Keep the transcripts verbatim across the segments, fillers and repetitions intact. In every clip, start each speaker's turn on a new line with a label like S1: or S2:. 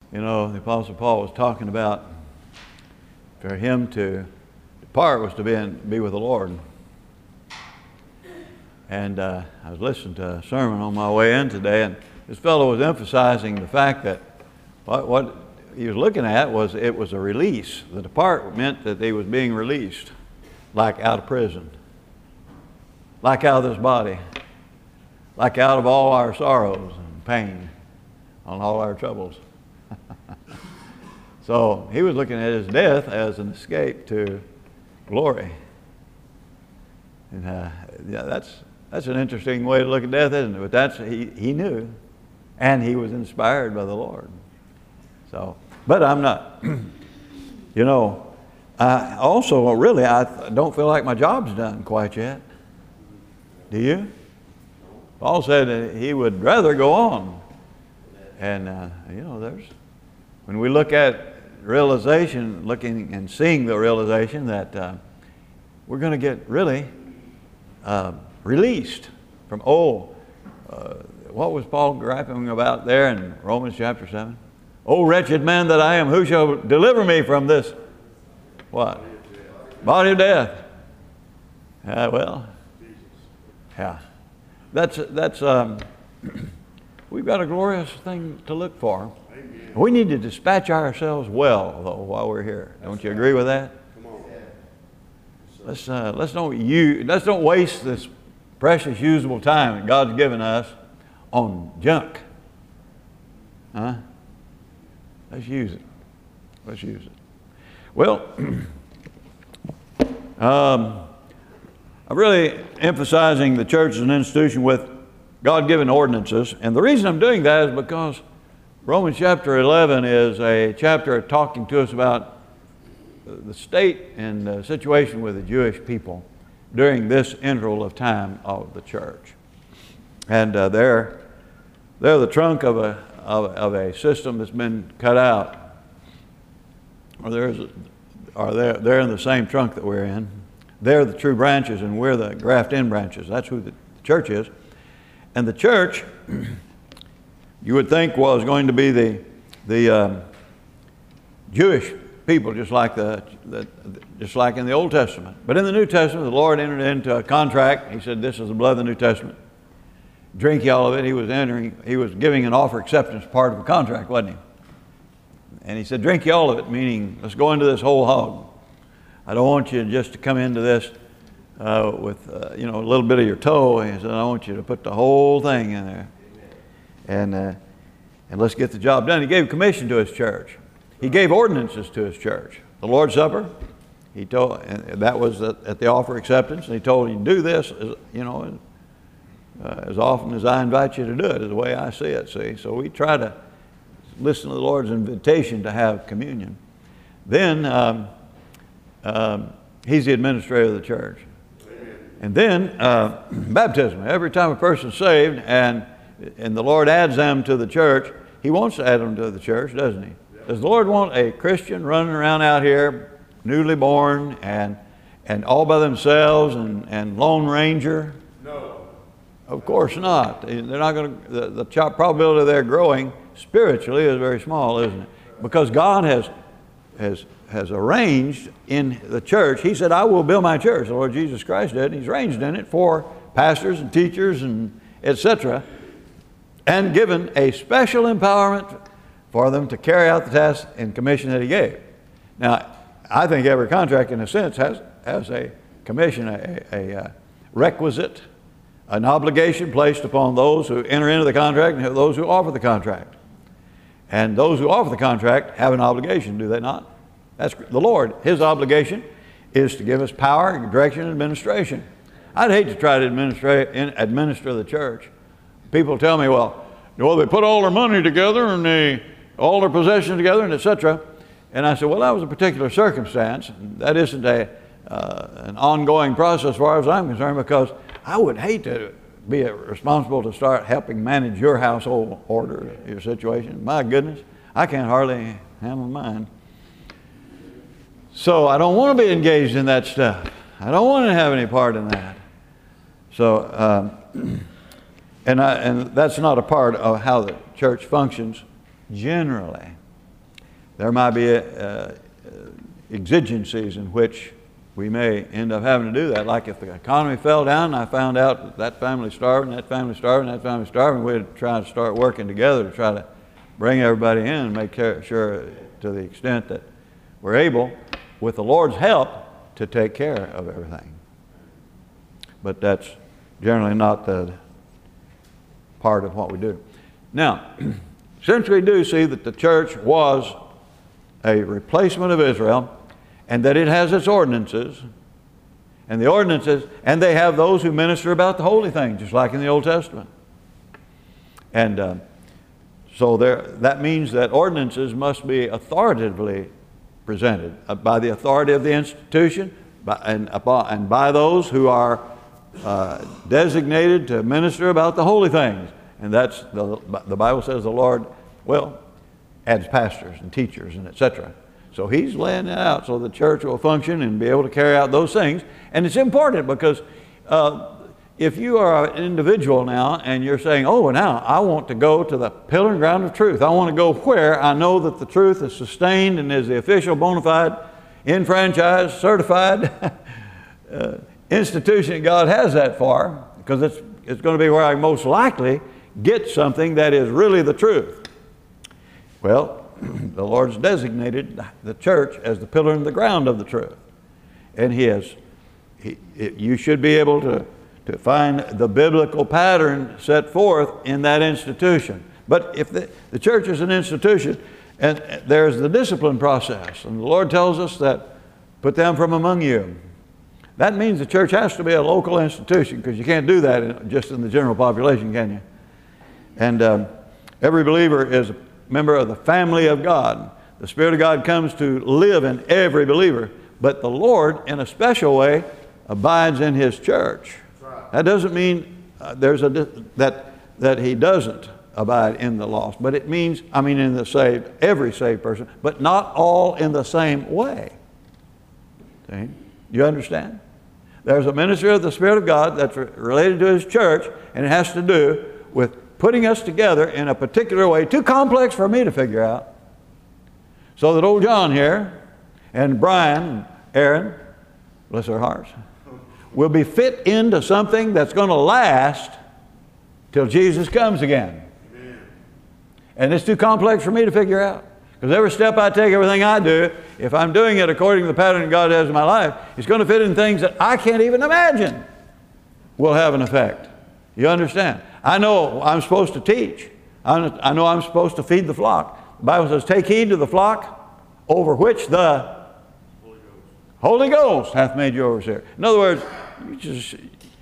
S1: You know, the Apostle Paul was talking about for him to depart was to be, in, be with the Lord. And uh, I was listening to a sermon on my way in today, and this fellow was emphasizing the fact that what, what he was looking at was it was a release. The depart meant that he was being released, like out of prison, like out of this body, like out of all our sorrows and pain, on all our troubles. So he was looking at his death as an escape to glory. And uh, yeah, that's that's an interesting way to look at death, isn't it? But that's he he knew, and he was inspired by the Lord. So, but I'm not. You know, I also really I don't feel like my job's done quite yet. Do you? Paul said that he would rather go on, and uh, you know, there's when we look at realization, looking and seeing the realization that uh, we're going to get really uh, released from, oh, uh, what was Paul griping about there in Romans chapter seven? Oh, wretched man that I am, who shall deliver me from this, what? Body of death. Uh, well, yeah. That's, that's um, we've got a glorious thing to look for. We need to dispatch ourselves well, though, while we're here. Don't you agree with that? Let's uh, let's don't use, let's don't waste this precious, usable time that God's given us on junk. Huh? Let's use it. Let's use it. Well, um, I'm really emphasizing the church as an institution with God-given ordinances, and the reason I'm doing that is because Romans chapter eleven is a chapter talking to us about the state and the situation with the Jewish people during this interval of time of the church. And uh, they're, they're the trunk of a, of, of a system that's been cut out. Or, there's a, or they're, they're in the same trunk that we're in. They're the true branches and we're the graft-in branches. That's who the church is. And the church, you would think, was going to be the, the um, Jewish people, just like the, the just like in the Old Testament. But in the New Testament, the Lord entered into a contract. He said, "This is the blood of the New Testament. Drink ye all of it." He was entering. He was giving an offer acceptance part of a contract, wasn't he? And he said, "Drink ye all of it," meaning, let's go into this whole hog. I don't want you just to come into this uh, with uh, you know, a little bit of your toe. He said, "I want you to put the whole thing in there, and uh, and let's get the job done." He gave commission to his church. He gave ordinances to his church. The Lord's Supper, he told, and that was at, at the offer acceptance, and he told you, do this, as, you know, uh, as often as I invite you to do it, is the way I see it, see. So we try to listen to the Lord's invitation to have communion. Then, um, um, he's the administrator of the church. Amen. And then, uh, baptism. Every time a person's saved and, and the Lord adds them to the church, he wants to add them to the church, doesn't he? Does the Lord want a Christian running around out here, newly born and and all by themselves and, and Lone Ranger? No. Of course not. They're not going to. The, the probability of their growing spiritually is very small, isn't it? Because God has has has arranged in the church. He said, "I will build my church." The Lord Jesus Christ did. He's arranged in it for pastors and teachers and et cetera, and given a special empowerment for them to carry out the task and commission that he gave. Now, I think every contract, in a sense, has, has a commission, a, a, a requisite, an obligation placed upon those who enter into the contract and those who offer the contract. And those who offer the contract have an obligation, do they not? That's the Lord. His obligation is to give us power, direction, and administration. I'd hate to try to administrate, administer the church. People tell me, well, well, they put all their money together and they all their possessions together, and et cetera. And I said, well, that was a particular circumstance. That isn't a, uh, an ongoing process as far as I'm concerned, because I would hate to be responsible to start helping manage your household order, your situation. My goodness, I can't hardly handle mine. So I don't want to be engaged in that stuff. I don't want to have any part in that. So, um, and, I, and that's not a part of how the church functions generally. there might be a, uh, exigencies in which we may end up having to do that. Like if the economy fell down and I found out that, that family's starving, that family's starving, that family's starving, we'd try to start working together to try to bring everybody in and make sure, to the extent that we're able, with the Lord's help, to take care of everything. But that's generally not the part of what we do. Now, since we do see that the church was a replacement of Israel, and that it has its ordinances, and the ordinances, and they have those who minister about the holy things, just like in the Old Testament. And uh, so there, that means that ordinances must be authoritatively presented uh, by the authority of the institution, by, and, uh, and by those who are uh, designated to minister about the holy things. And that's, the, the Bible says the Lord, well, adds pastors and teachers and et cetera. So he's laying it out so the church will function and be able to carry out those things. And it's important because uh, if you are an individual now and you're saying, oh, now I want to go to the pillar and ground of truth. I want to go where I know that the truth is sustained and is the official, bona fide, enfranchised, certified uh, institution that God has that for, because it's, it's going to be where I most likely get something that is really the truth. Well, the Lord's designated the church as the pillar and the ground of the truth. And He has, he, it, you should be able to, to find the biblical pattern set forth in that institution. But if the, the church is an institution, and there's the discipline process, and the Lord tells us that, put them from among you. That means the church has to be a local institution, because you can't do that in, just in the general population, can you? And um, every believer is a member of the family of God. The Spirit of God comes to live in every believer, but the Lord, in a special way, abides in His church. Right. That doesn't mean uh, there's a that that He doesn't abide in the lost, but it means, I mean, in the saved, every saved person, but not all in the same way. See? You understand? There's a ministry of the Spirit of God that's related to His church, and it has to do with putting us together in a particular way, too complex for me to figure out, so that old John here and Brian and Aaron, bless their hearts, will be fit into something that's going to last till Jesus comes again. Amen. And it's too complex for me to figure out. Because every step I take, everything I do, if I'm doing it according to the pattern God has in my life, it's going to fit in things that I can't even imagine will have an effect. You understand? I know I'm supposed to teach. I know I'm supposed to feed the flock. The Bible says, take heed to the flock over which the Holy Ghost, Holy Ghost hath made you overseer. In other words, you just,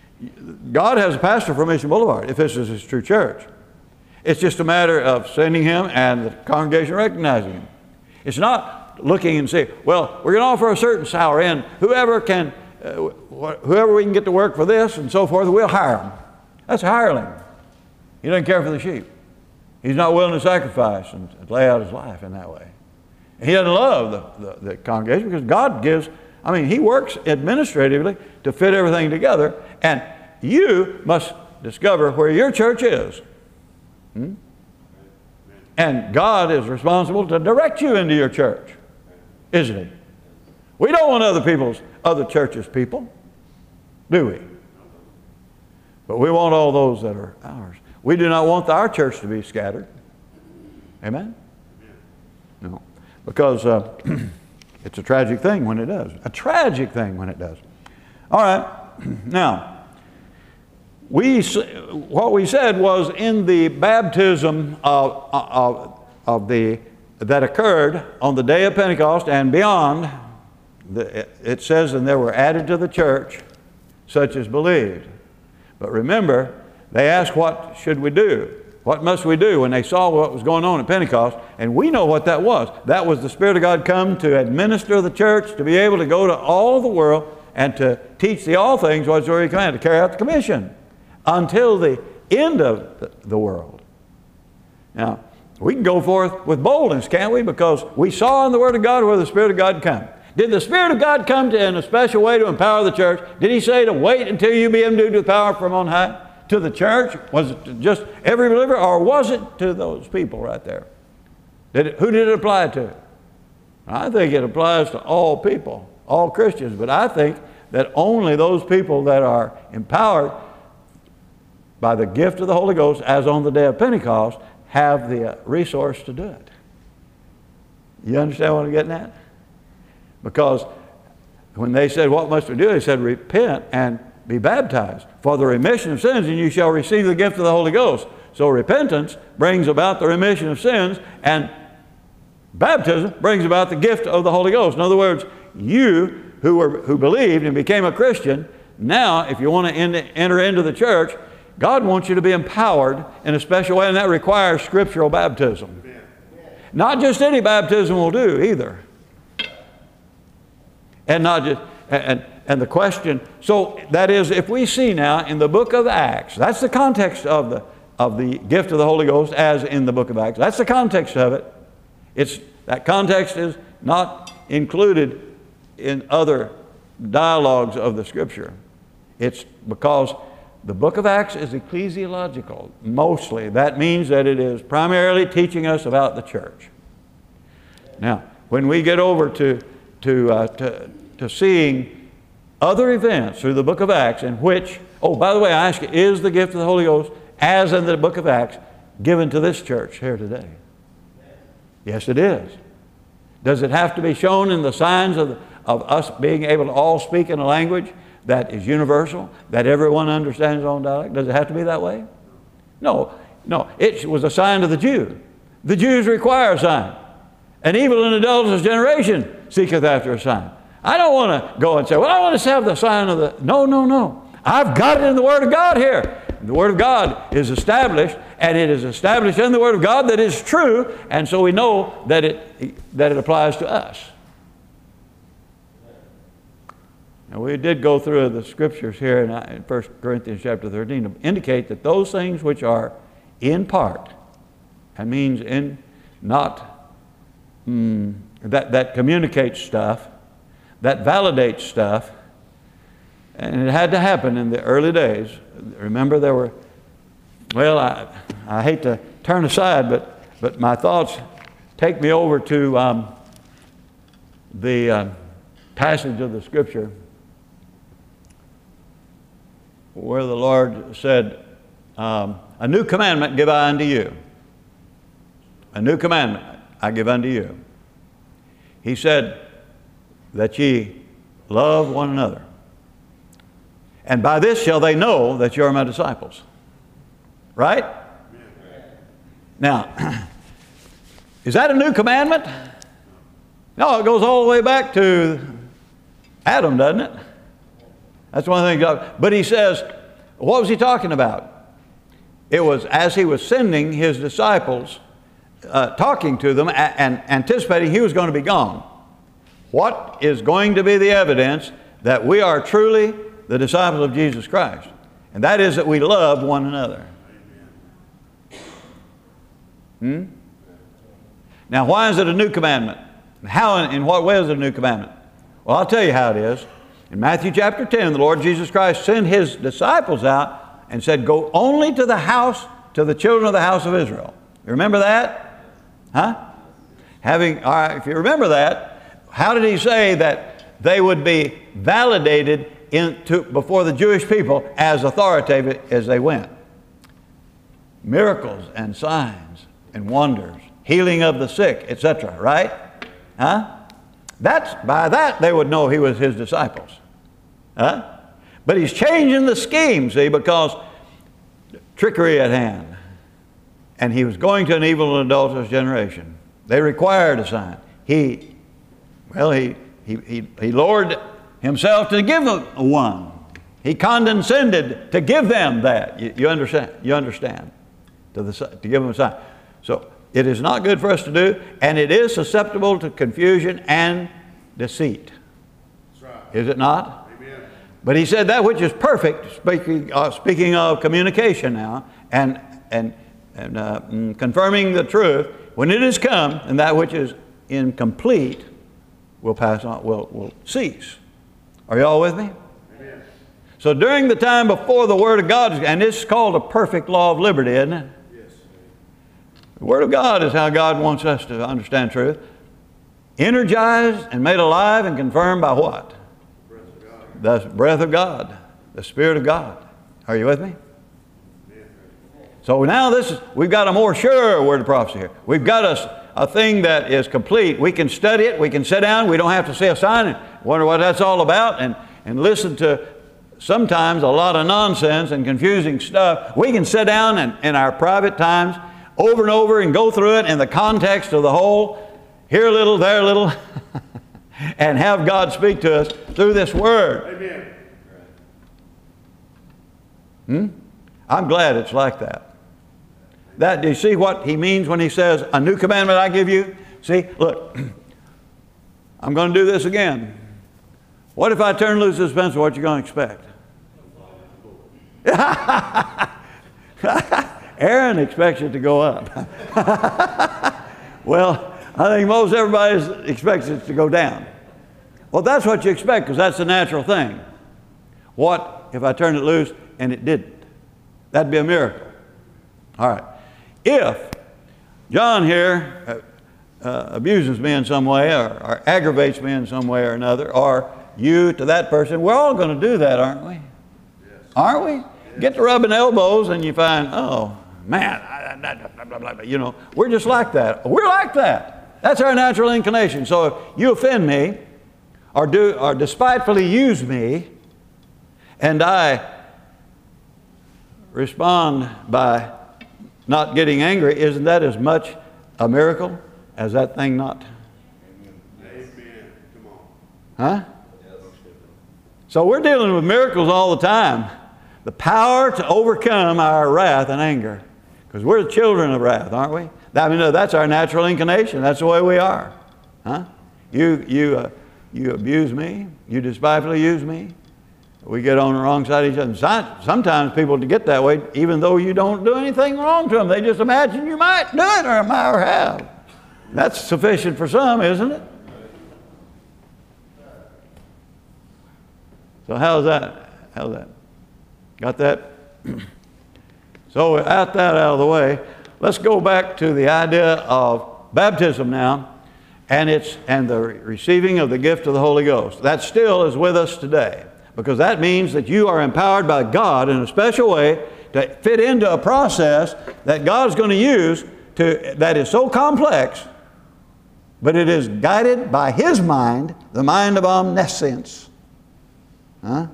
S1: God has a pastor for Mission Boulevard, if this is His true church. It's just a matter of sending him and the congregation recognizing him. It's not looking and saying, well, we're going to offer a certain salary, and whoever can, uh, whoever we can get to work for this and so forth, we'll hire him. That's a hireling. He doesn't care for the sheep. He's not willing to sacrifice and lay out his life in that way. He doesn't love the, the, the congregation, because God gives, I mean, He works administratively to fit everything together, and you must discover where your church is. Hmm? And God is responsible to direct you into your church, isn't He? We don't want other people's, other churches' people, do we? But we want all those that are ours. We do not want our church to be scattered. Amen? No. Because uh, it's a tragic thing when it does. A tragic thing when it does. All right. Now, we, what we said was in the baptism of, of, of the, that occurred on the day of Pentecost and beyond, the, it says, and there were added to the church such as believed. But remember, they asked, what should we do? What must we do when they saw what was going on at Pentecost? And we know what that was. That was the Spirit of God come to administer the church, to be able to go to all the world and to teach the all things whatsoever He commanded, to carry out the commission until the end of the, the world. Now, we can go forth with boldness, can't we? Because we saw in the Word of God where the Spirit of God come. Did the Spirit of God come to, in a special way to empower the church? Did He say to wait until you be endued with power from on high? To the church? Was it to just every believer, or was it to those people right there? Did it, who did it apply to? I think it applies to all people, all Christians, but I think that only those people that are empowered by the gift of the Holy Ghost, as on the day of Pentecost, have the resource to do it. You understand what I'm getting at? Because when they said, what must we do? They said, repent and be baptized for the remission of sins, and you shall receive the gift of the Holy Ghost. So repentance brings about the remission of sins, and baptism brings about the gift of the Holy Ghost. In other words, you who were who believed and became a Christian, now if you want to enter into the church, God wants you to be empowered in a special way, and that requires scriptural baptism. Amen. Not just any baptism will do either. And not just and and the question, so that is, if we see now in the book of Acts, that's the context of the of the gift of the Holy Ghost as in the book of Acts. That's the context of it. It's that context is not included in other dialogues of the Scripture. It's because the book of Acts is ecclesiological, mostly. That means that it is primarily teaching us about the church. Now, when we get over to, to, uh, to, to seeing other events through the book of Acts in which, oh, by the way, I ask you, is the gift of the Holy Ghost, as in the book of Acts, given to this church here today? Yes, it is. Does it have to be shown in the signs of, the, of us being able to all speak in a language that is universal, that everyone understands his own dialect? Does it have to be that way? No, no. It was a sign to the Jew. The Jews require a sign. An evil and adulterous generation seeketh after a sign. I don't want to go and say, well, I want to have the sign of the... No, no, no. I've got it in the Word of God here. The Word of God is established, and it is established in the Word of God that is true, and so we know that it, that it applies to us. Now, we did go through the Scriptures here in First Corinthians chapter thirteen to indicate that those things which are in part, that means in not, mm, that, that communicates stuff, that validates stuff, and it had to happen in the early days. Remember, there were, well, I, I hate to turn aside, but, but my thoughts take me over to um, the uh, passage of the Scripture where the Lord said, um, a new commandment give I unto you. A new commandment I give unto you. He said that ye love one another. And by this shall they know that you are my disciples. Right? Now, is that a new commandment? No, it goes all the way back to Adam, doesn't it? That's one of the things God, but he says, what was he talking about? It was as he was sending his disciples, uh, talking to them and anticipating he was going to be gone. What is going to be the evidence that we are truly the disciples of Jesus Christ? And that is that we love one another. Hmm? Now, why is it a new commandment? How, in what way is it a new commandment? Well, I'll tell you how it is. In Matthew chapter ten, the Lord Jesus Christ sent his disciples out and said, go only to the house, to the children of the house of Israel. You remember that? Huh? Having, all right, if you remember that, how did he say that they would be validated into, before the Jewish people as authoritative as they went? Miracles and signs and wonders, healing of the sick, et cetera. Right? Huh? That's, by that they would know he was his disciples. Huh? But he's changing the scheme, see, because trickery at hand. And he was going to an evil and adulterous generation. They required a sign. He, well, he, he, he, he lowered himself to give them one. He condescended to give them that. You, you understand? You understand? To, the, to give them a sign. So it is not good for us to do, and it is susceptible to confusion and deceit. That's right. Is it not? Amen. But he said that which is perfect, speaking, uh, speaking of communication now, and, and, and uh, confirming the truth, when it is come, and that which is incomplete will pass on, will, will cease. Are you all with me? Amen. So during the time before the Word of God, and this is called a perfect law of liberty, isn't it? Yes. The Word of God is how God wants us to understand truth. energized and made alive and confirmed by what? The breath of God, the Spirit of God. Are you with me? So now this is, we've got a more sure word of prophecy here. We've got a, a thing that is complete. We can study it. We can sit down. We don't have to see a sign and wonder what that's all about and, and listen to sometimes a lot of nonsense and confusing stuff. We can sit down and, in our private times over and over and go through it in the context of the whole, here a little, there a little, and have God speak to us through this Word.
S2: Amen.
S1: Hmm? I'm glad it's like that. That, do you see what he means when he says, a new commandment I give you? See, look, I'm going to do this again. What if I turn loose this pencil? What you going to expect? Aaron expects it to go up. Well, I think most everybody expects it to go down. Well, that's what you expect because that's the natural thing. What if I turned it loose and it didn't? That'd be a miracle. All right. If John here uh, uh, abuses me in some way or, or aggravates me in some way or another, or you to that person, we're all going to do that, aren't we? Yes. Aren't we? Yes. Get to rubbing elbows and you find, oh, man, I, I, blah, blah, blah, blah. You know, we're just like that. We're like that. That's our natural inclination. So if you offend me or, do, or despitefully use me and I respond by not getting angry, isn't that as much a miracle as that thing not?
S2: Amen. Come on.
S1: Huh? So we're dealing with miracles all the time. The power to overcome our wrath and anger. Because we're the children of wrath, aren't we? I mean, that's our natural inclination. That's the way we are. Huh? You, you, uh, you abuse me. You despitefully use me. We get on the wrong side of each other. Sometimes people get that way even though you don't do anything wrong to them. They just imagine you might do it or might or have. That's sufficient for some, isn't it? So how's that? How's that? Got that? So out that out of the way, let's go back to the idea of baptism now and, it's, and the receiving of the gift of the Holy Ghost. That still is with us today. Because that means that you are empowered by God in a special way to fit into a process that God's going to use to, that is so complex, but it is guided by His mind, the mind of omniscience. Huh?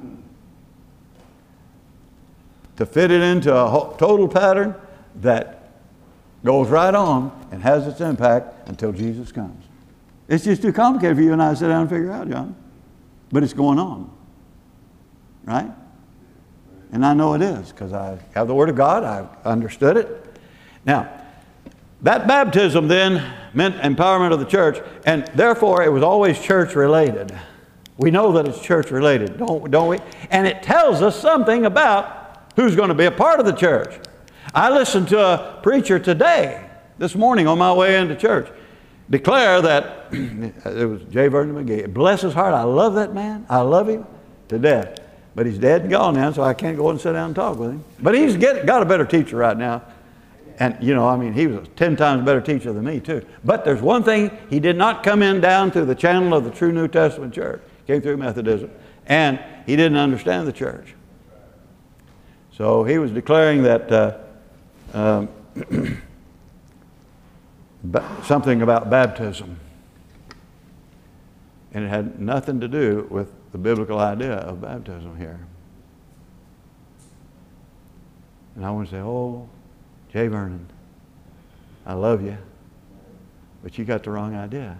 S1: To fit it into a whole, total pattern that goes right on and has its impact until Jesus comes. It's just too complicated for you and I to sit down and figure out, John. But it's going on. Right? And I know it is because I have the Word of God. I've understood it. Now, that baptism then meant empowerment of the church, and therefore it was always church related. We know that it's church related, don't, don't we? And it tells us something about who's going to be a part of the church. I listened to a preacher today, this morning on my way into church, declare that, it was J. Vernon McGee. Bless his heart, I love that man. I love him to death. But he's dead and gone now, so I can't go and sit down and talk with him. But he's get, got a better teacher right now. And, you know, I mean, he was a ten times better teacher than me, too. But there's one thing, he did not come in down through the channel of the true New Testament church. He came through Methodism. And he didn't understand the church. So he was declaring that uh, um, something about baptism. And it had nothing to do with the biblical idea of baptism here. And I want to say, oh, J. Vernon, I love you, but you got the wrong idea.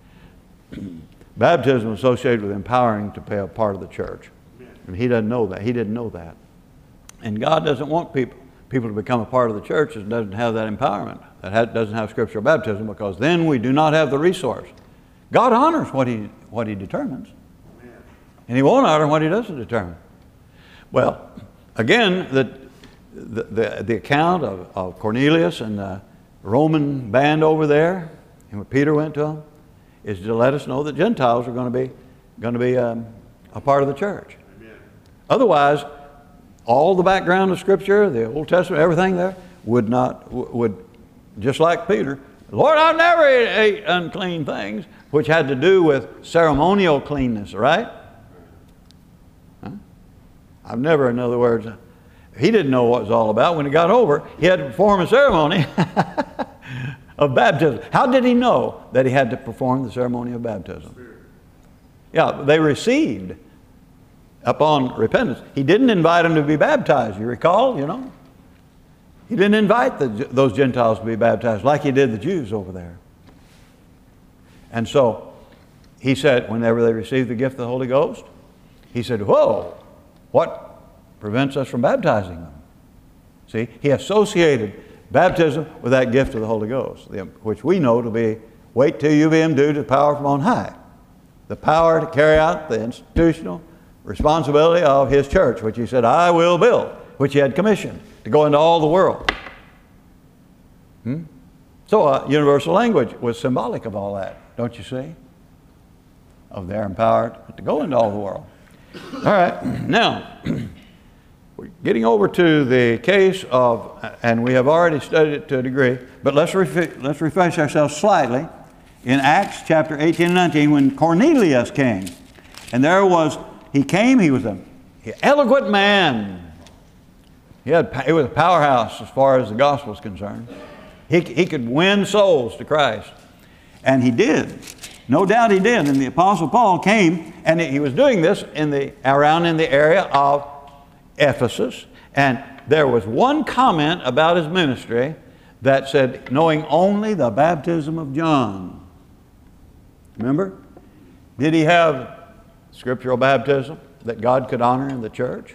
S1: Baptism is associated with empowering to be a part of the church. And he doesn't know that. He didn't know that. And God doesn't want people, people to become a part of the church that doesn't have that empowerment, that doesn't have scriptural baptism, because then we do not have the resource. God honors what he, what he determines. And He won't honor what He doesn't determine. Well, again, the, the, the, the account of, of Cornelius and the Roman band over there, and what Peter went to them, is to let us know that Gentiles are going to be, going to be um, a part of the church. Amen. Otherwise, all the background of Scripture, the Old Testament, everything there, would not, would, just like Peter, Lord, I've never ate, ate unclean things, which had to do with ceremonial cleanness, right? Huh? I've never, in other words, he didn't know what it was all about. When he got over, he had to perform a ceremony of baptism. How did he know that he had to perform the ceremony of baptism? Yeah, they received upon repentance. He didn't invite them to be baptized, you recall, you know? He didn't invite the, those Gentiles to be baptized like he did the Jews over there. And so he said, whenever they received the gift of the Holy Ghost, he said, whoa, what prevents us from baptizing them? See, he associated baptism with that gift of the Holy Ghost, which we know to be, wait till you be endued with power from on high. The power to carry out the institutional responsibility of his church, which he said, I will build, which he had commissioned to go into all the world. Hmm? So uh, universal language was symbolic of all that, don't you see? Of their empowered to go into all the world. All right, now, we're getting over to the case of, and we have already studied it to a degree, but let's, ref let's refresh ourselves slightly in Acts chapter eighteen and nineteen when Cornelius came. And there was, he came, he was an eloquent man. He had, it was a powerhouse as far as the gospel is concerned. He, he could win souls to Christ. And he did. No doubt he did. And the Apostle Paul came, and he was doing this in the, around in the area of Ephesus. And there was one comment about his ministry that said, knowing only the baptism of John. Remember? Did he have scriptural baptism that God could honor in the church?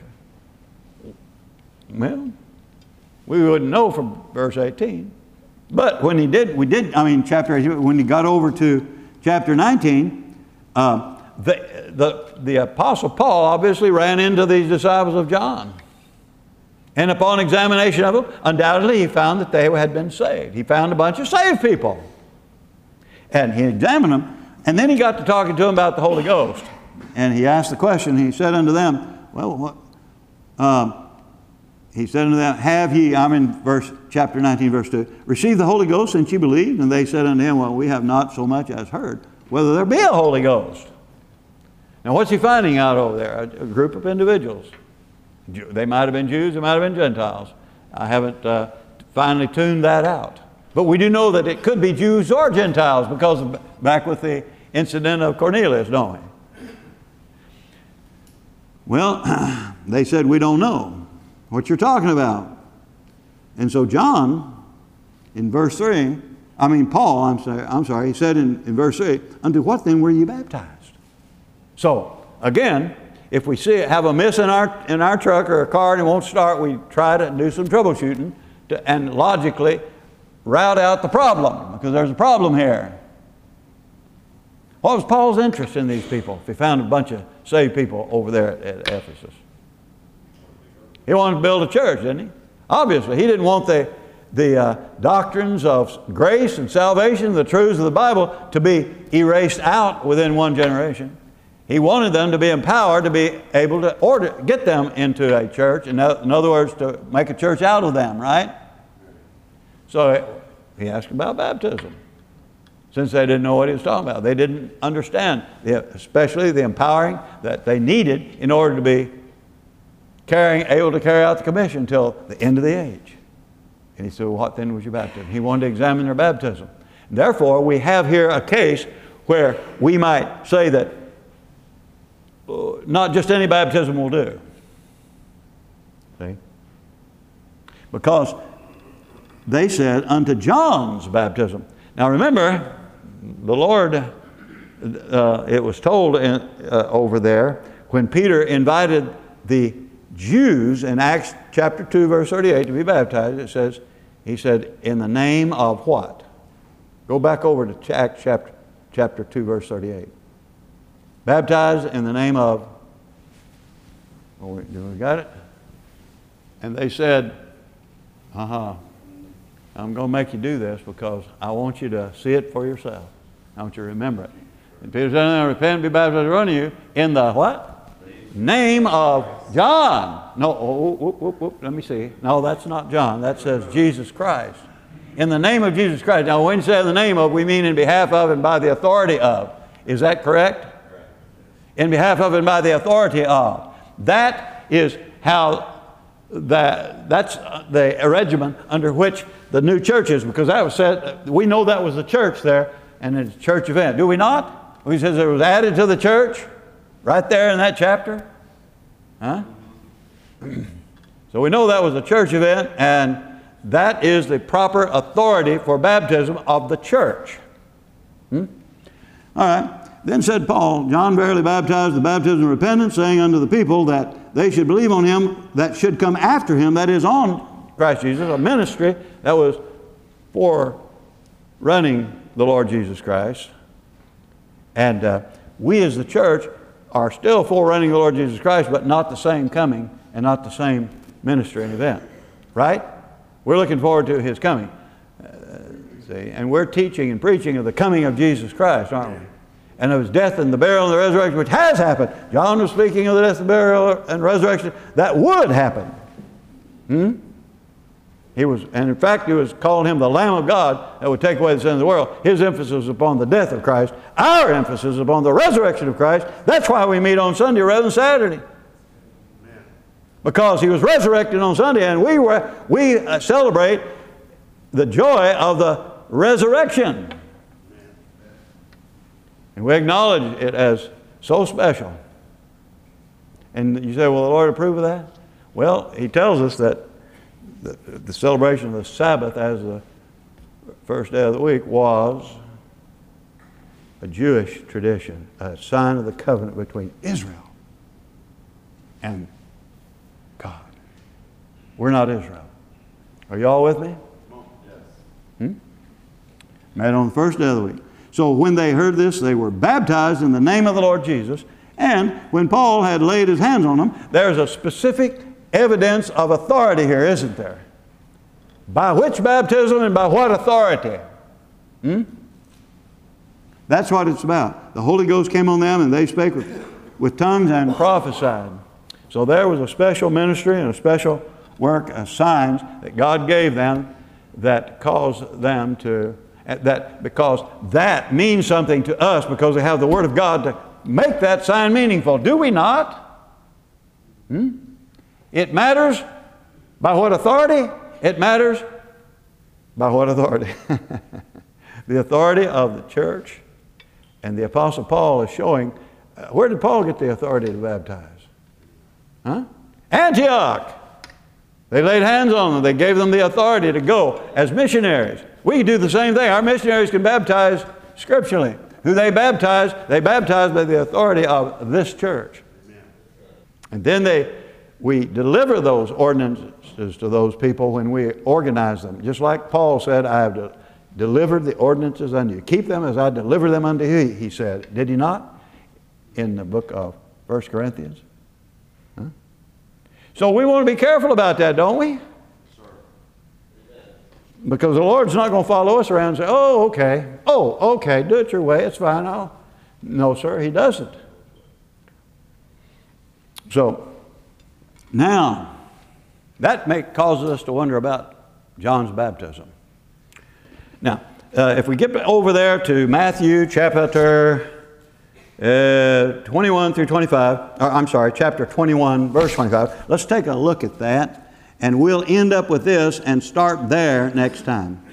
S1: Well, we wouldn't know from verse eighteen. But when he did, we did, I mean, chapter eighteen, when he got over to chapter nineteen, uh, the, the, the Apostle Paul obviously ran into these disciples of John. And upon examination of them, undoubtedly he found that they had been saved. He found a bunch of saved people. And he examined them, and then he got to talking to them about the Holy Ghost. And he asked the question, he said unto them, well, what, um, he said unto them, have ye, I'm in verse, chapter nineteen, verse two, received the Holy Ghost since ye believed? And they said unto him, well, we have not so much as heard whether there be a Holy Ghost. Now what's he finding out over there? A, a group of individuals. They might have been Jews, they might have been Gentiles. I haven't uh, finally tuned that out. But we do know that it could be Jews or Gentiles because of, back with the incident of Cornelius, don't we? Well, they said, we don't know what you're talking about. And so John, in verse three, I mean Paul, I'm sorry, I'm sorry he said in, in verse three, unto what then were ye baptized? So, again, if we see have a miss in our, in our truck or a car and it won't start, we try to do some troubleshooting to, and logically route out the problem, because there's a problem here. What was Paul's interest in these people if he found a bunch of saved people over there at, at Ephesus? He wanted to build a church, didn't he? Obviously, he didn't want the, the uh, doctrines of grace and salvation, the truths of the Bible, to be erased out within one generation. He wanted them to be empowered to be able to order, get them into a church, in other words, to make a church out of them, right? So he asked about baptism, since they didn't know what he was talking about. They didn't understand, especially the empowering that they needed in order to be carrying, able to carry out the commission until the end of the age. And he said, well, what then was your baptism? He wanted to examine their baptism. And therefore, we have here a case where we might say that uh, not just any baptism will do. See? Because they said unto John's baptism. Now remember, the Lord, uh, it was told in, uh, over there, when Peter invited the Jews in Acts chapter two, verse thirty-eight to be baptized, it says, he said, in the name of what? Go back over to Acts chapter, chapter two, verse thirty-eight. Baptized in the name of, oh, do we got it? And they said, uh-huh, I'm going to make you do this because I want you to see it for yourself. I want you to remember it. And Peter said, repent and be baptized unto you in the what? Name of John. No, oh, whoop, whoop, whoop, let me see. No, that's not John. That says Jesus Christ. In the name of Jesus Christ. Now, when you say in the name of, we mean in behalf of and by the authority of. Is that correct? In behalf of and by the authority of. That is how that, that's the regimen under which the new church is, because that was said, we know that was the church there, and it's a church event. Do we not? He says it was added to the church, right there in that chapter. Huh? So we know that was a church event, and that is the proper authority for baptism of the church. Hmm? All right. Then said Paul, John verily baptized the baptism of repentance, saying unto the people that they should believe on him that should come after him, that is on Christ Jesus, a ministry that was for running the Lord Jesus Christ. And uh, we as the church are still for running the Lord Jesus Christ, but not the same coming and not the same ministry and event. Right? We're looking forward to his coming. Uh, see, and we're teaching and preaching of the coming of Jesus Christ, aren't we? And of his death and the burial and the resurrection, which has happened. John was speaking of the death, the burial, and resurrection that would happen. Hmm? He was, and in fact, he was calling him the Lamb of God that would take away the sin of the world. His emphasis was upon the death of Christ. Our emphasis is upon the resurrection of Christ. That's why we meet on Sunday rather than Saturday. Amen. Because he was resurrected on Sunday, and we were we uh, celebrate the joy of the resurrection. And we acknowledge it as so special. And you say, well, the Lord approve of that? Well, he tells us that the, the celebration of the Sabbath as the first day of the week was a Jewish tradition, a sign of the covenant between Israel and God. We're not Israel. Are you all with me?
S2: Yes.
S1: Hmm? Made on the first day of the week. So when they heard this, they were baptized in the name of the Lord Jesus. And when Paul had laid his hands on them, there's a specific evidence of authority here, isn't there? By which baptism and by what authority? Hmm? That's what it's about. The Holy Ghost came on them and they spake with, with tongues and prophesied. So there was a special ministry and a special work of signs that God gave them that caused them to That because that means something to us because we have the Word of God to make that sign meaningful. Do we not? Hmm? It matters by what authority? It matters by what authority? The authority of the church. And the Apostle Paul is showing, uh, where did Paul get the authority to baptize? Huh? Antioch! They laid hands on them. They gave them the authority to go as missionaries. We do the same thing. Our missionaries can baptize scripturally. Who they baptize, they baptize by the authority of this church. Amen. And then they, we deliver those ordinances to those people when we organize them. Just like Paul said, I have de- delivered the ordinances unto you. Keep them as I deliver them unto you, he said. Did he not? In the book of First Corinthians. Huh? So we want to be careful about that, don't we? Because the Lord's not going to follow us around and say, oh, okay, oh, okay, do it your way, it's fine. I'll... No, sir, he doesn't. So, now, that may, causes us to wonder about John's baptism. Now, uh, if we get over there to Matthew chapter uh, twenty-one through twenty-five, or, I'm sorry, chapter twenty-one, verse twenty-five, let's take a look at that. And we'll end up with this and start there next time.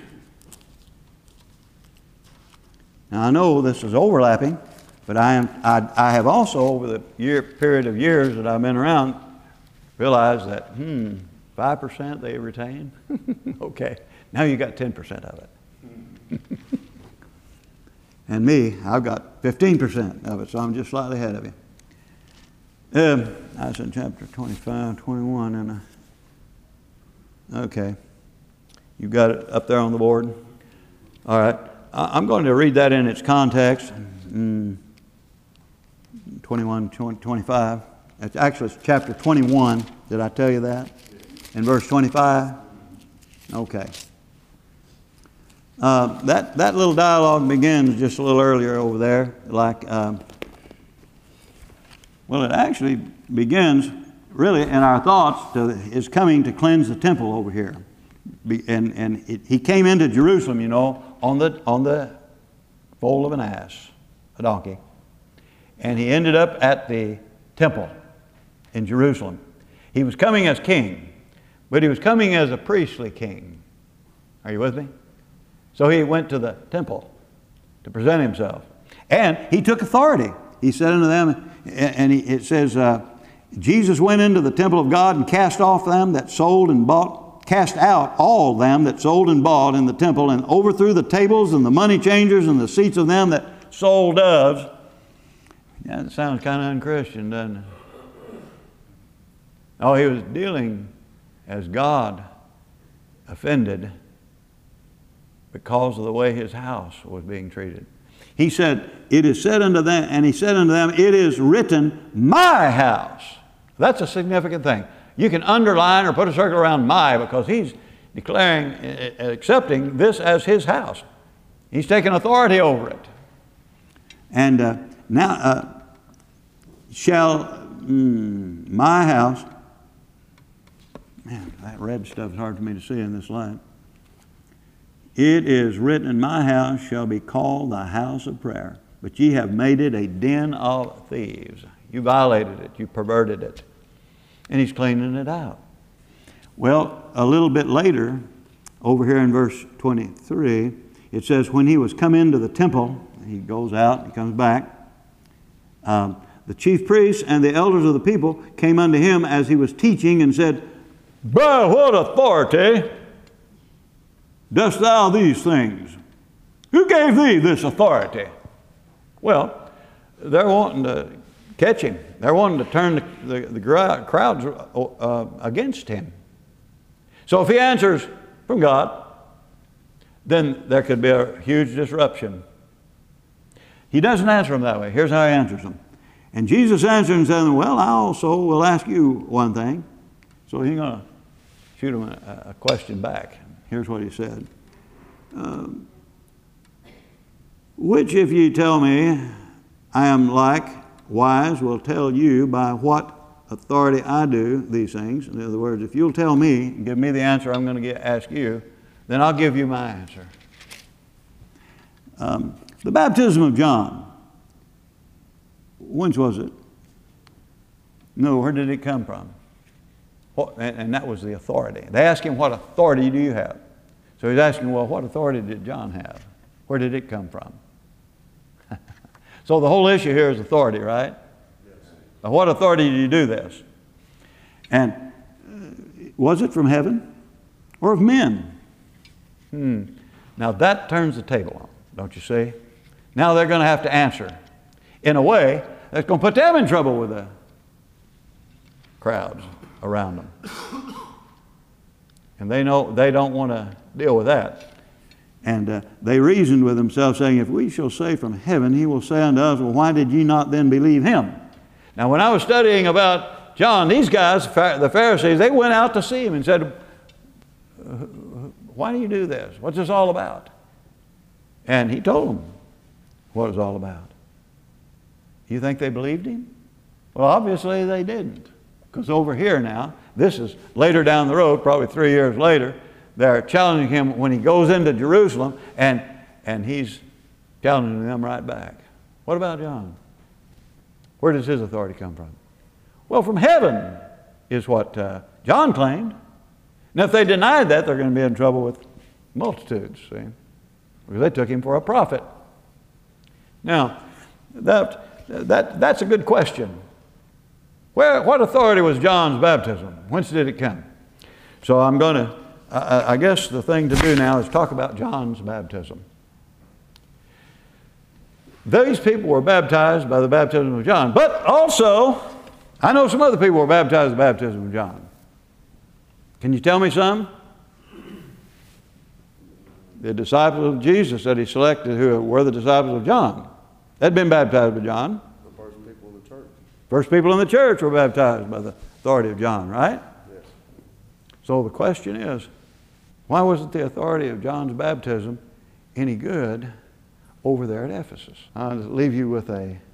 S1: Now I know this is overlapping, but I am I, I have also over the year period of years that I've been around realized that hmm five percent they retain. Okay, now you got ten percent of it. And me, I've got fifteen percent of it, so I'm just slightly ahead of you. Um, I was in chapter twenty-five, twenty-one, and I. Okay. You've got it up there on the board? All right. I'm going to read that in its context. Mm. twenty-one, twenty-five. It's actually it's chapter twenty-one. Did I tell you that? In verse twenty-five? Okay. Uh, that, that little dialogue begins just a little earlier over there. Like, um, well, it actually begins really in our thoughts to his coming to cleanse the temple over here. be, and, and it, he came into Jerusalem, you know, on the, on the foal of an ass, a donkey. And he ended up at the temple in Jerusalem. He was coming as king, but he was coming as a priestly king. Are you with me? So he went to the temple to present himself. And he took authority. He said unto them, and he, it says, uh, Jesus went into the temple of God and cast off them that sold and bought, cast out all them that sold and bought in the temple, and overthrew the tables and the money changers and the seats of them that sold doves. Yeah, that sounds kind of unchristian, doesn't it? Oh, he was dealing as God offended because of the way his house was being treated. He said, it is said unto them, and he said unto them, it is written, my house. That's a significant thing. You can underline or put a circle around my, because he's declaring, accepting this as his house. He's taking authority over it. And uh, now uh, shall mm, my house, man, that red stuff is hard for me to see in this light. It is written, in my house shall be called the house of prayer, but ye have made it a den of thieves. You violated it. You perverted it. And he's cleaning it out. Well, a little bit later, over here in verse twenty-three, it says, when he was come into the temple, he goes out, he comes back, um, the chief priests and the elders of the people came unto him as he was teaching and said, by what authority dost thou these things? Who gave thee this authority? Well, they're wanting to catch him. They're wanting to turn the, the, the crowds uh, against him. So if he answers from God, then there could be a huge disruption. He doesn't answer them that way. Here's how he answers them. And Jesus answered and said, well, I also will ask you one thing. So he's going to shoot him a, a question back. Here's what he said. Um, Which if ye tell me I am like wise, will tell you by what authority I do these things. In other words, if you'll tell me, give me the answer I'm going to get, ask you, then I'll give you my answer. Um, the baptism of John, whence was it? No, where did it come from? What, and, and that was the authority. They asked him, what authority do you have? So he's asking, well, what authority did John have? Where did it come from? So the whole issue here is authority, right? Yes. Now, what authority did you do this? And uh, was it from heaven or of men? Hmm. Now that turns the table on, don't you see? Now they're going to have to answer in a way that's going to put them in trouble with the crowds around them. And they know they don't want to deal with that. And uh, they reasoned with themselves, saying, if we shall say from heaven, he will say unto us, well, why did ye not then believe him? Now, when I was studying about John, these guys, the Pharisees, they went out to see him and said, why do you do this? What's this all about? And he told them what it was all about. You think they believed him? Well, obviously they didn't. Because over here now, this is later down the road, probably three years later, they're challenging him when he goes into Jerusalem, and, and he's challenging them right back. What about John? Where does his authority come from? Well, from heaven is what uh, John claimed. Now, if they denied that, they're going to be in trouble with multitudes, see? Because they took him for a prophet. Now, that, that, that's a good question. Where, what authority was John's baptism? Whence did it come? So I'm going to I guess the thing to do now is talk about John's baptism. These people were baptized by the baptism of John, but also, I know some other people were baptized by the baptism of John. Can you tell me some? The disciples of Jesus that he selected, who were the disciples of John, they'd been baptized by John.
S2: The first people in the church.
S1: First people in the church were baptized by the authority of John, right?
S2: Yes.
S1: So the question is, why wasn't the authority of John's baptism any good over there at Ephesus? I'll leave you with a